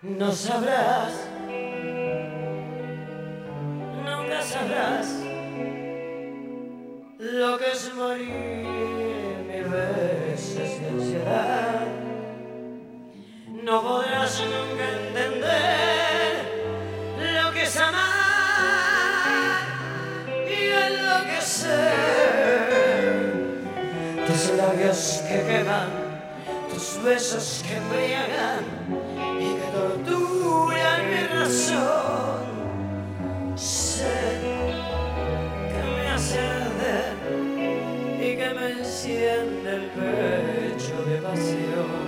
No sabrás, nunca sabrás lo que es morir 1000 veces de ansiedad. No podrás nunca entender lo que es amar y enloquecer. Tus labios que queman, tus besos que embriagan y que torturan mi razón. Sé que me hace arder y que me enciende el pecho de pasión.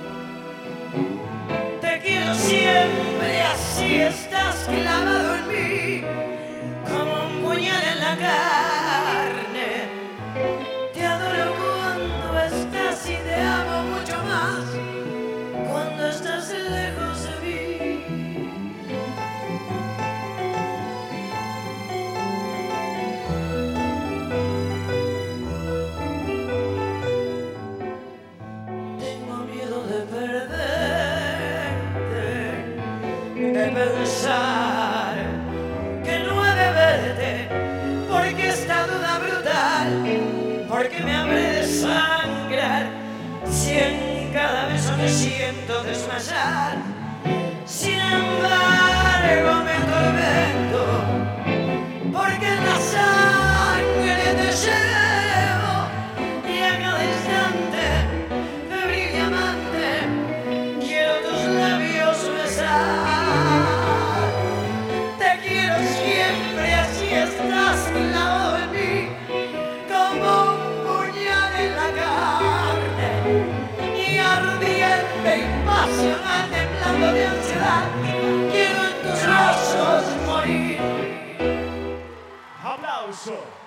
Te quiero siempre, así estás clavado en mí, como un puñal en la carne. Te adoro cuando estás y te amo mucho más cuando estás lejos de mí. Tengo miedo de perderte, de pensar que no he de verte, porque esta duda brutal, porque me habré de sangrar si en cada beso me siento desmayar. Sin embargo me atormento, porque en la sangre te llevo y a cada instante, febril y amante, quiero tus labios besar. Te quiero siempre, así estás clavado en mí, como un puñal en la carne, y ardiente, impasional, temblando de ansiedad, quiero en tus brazos morir. ¡Aplauso!